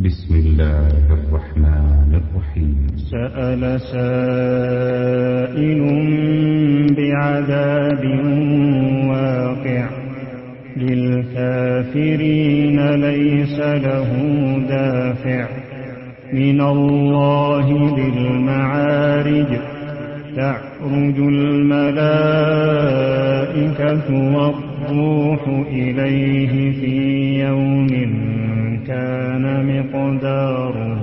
بسم الله الرحمن الرحيم. سأل سائل بعذاب واقع للكافرين ليس له دافع من الله ذي المعارج تعرج الملائكة والروح إليه في يوم كان مقداره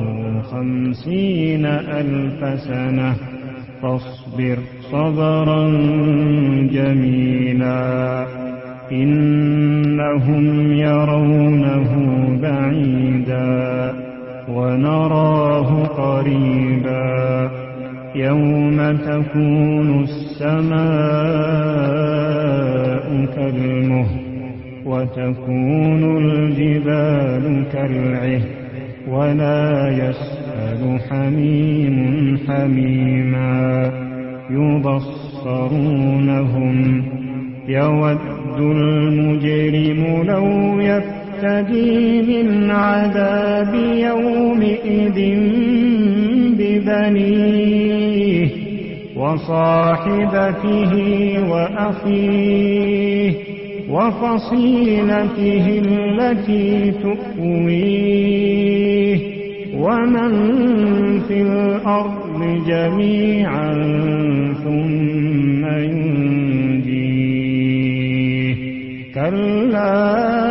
50,000 سنة فاصبر صبرا جميلا إنهم يرونه بعيدا ونراه قريبا يوم تكون السماء كالمهل وتكون الجبال كالعهن ولا يسأل حميم حميما يبصرونهم يود المجرم لو يفتدي من عذاب يومئذ ببنيه وصاحبته وأخيه وفصيلته التي تؤويه ومن في الأرض جميعا ثم ينجيه كلا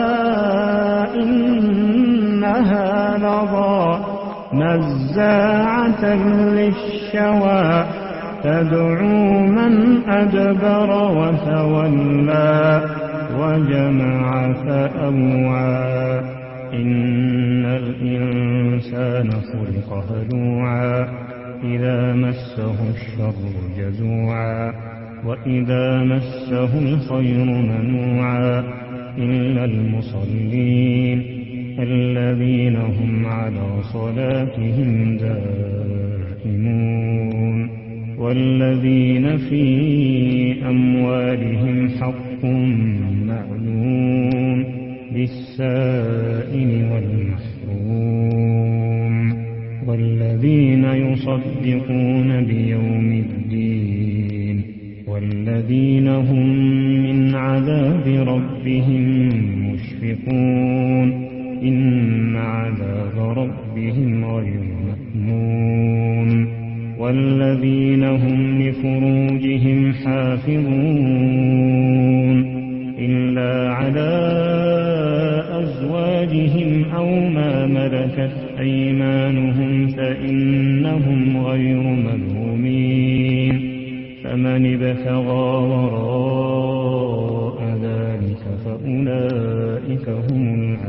إنها لظى نزاعة للشوى تدعو من أدبر وتولى وجمع فأوعى إن الإنسان خلق هلوعا إذا مسه الشر جزوعا وإذا مسه الخير منوعا إلا المصلين الذين هم على صلاتهم دائمون والذين في أموالهم حق معلوم للسائل والمحروم والذين يصدقون بيوم الدين والذين هم من عذاب ربهم مشفقون إن عذاب ربهم غير مأمون والذين هم لفروجهم حافظون إلا على أزواجهم أو ما ملكت أيمانهم فإنهم غير ملومين فمن ابتغى وراء ذلك فأولئك هم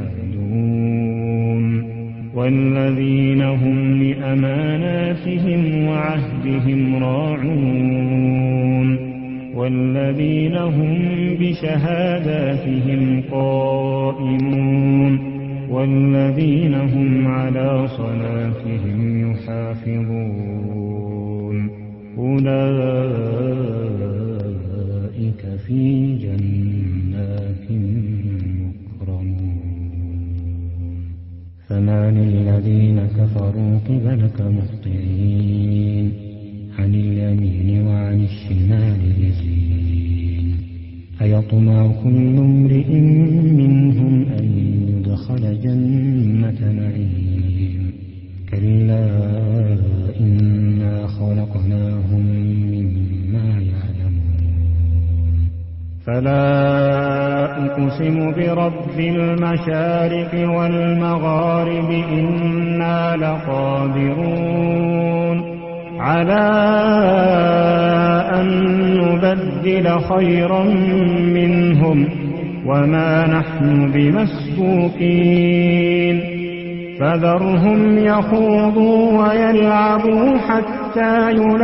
العادون والذين هم لأماناتهم وعهدهم راعون والذين هم بشهاداتهم قائمون والذين هم على صلاتهم يحافظون أولئك في جنات مكرمون فما للذين كفروا قبلك مهطعين عن اليمين وعن الشمال عزين أيطمع كل امرئ منهم أن يدخل جنة نعيم كلا إنا خلقناهم مما يعلمون فلا أقسم برب المشارق والمغارب إنا لقادرون على أن نبدل خيرا منهم وما نحن بمسبوقين فذرهم يخوضوا ويلعبوا حتى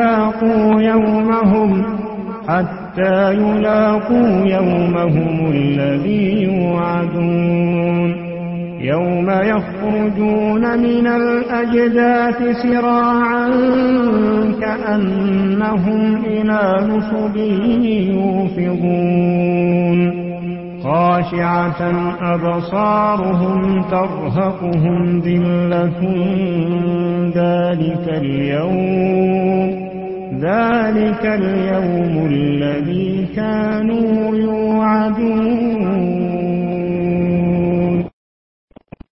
يلاقوا يومهم الذي يوعدون يوم يخرجون من الأجداث سراعا كأنهم إلى نصب يوفضون خاشعة أبصارهم ترهقهم ذلة ذلك اليوم الذي كانوا يوعدون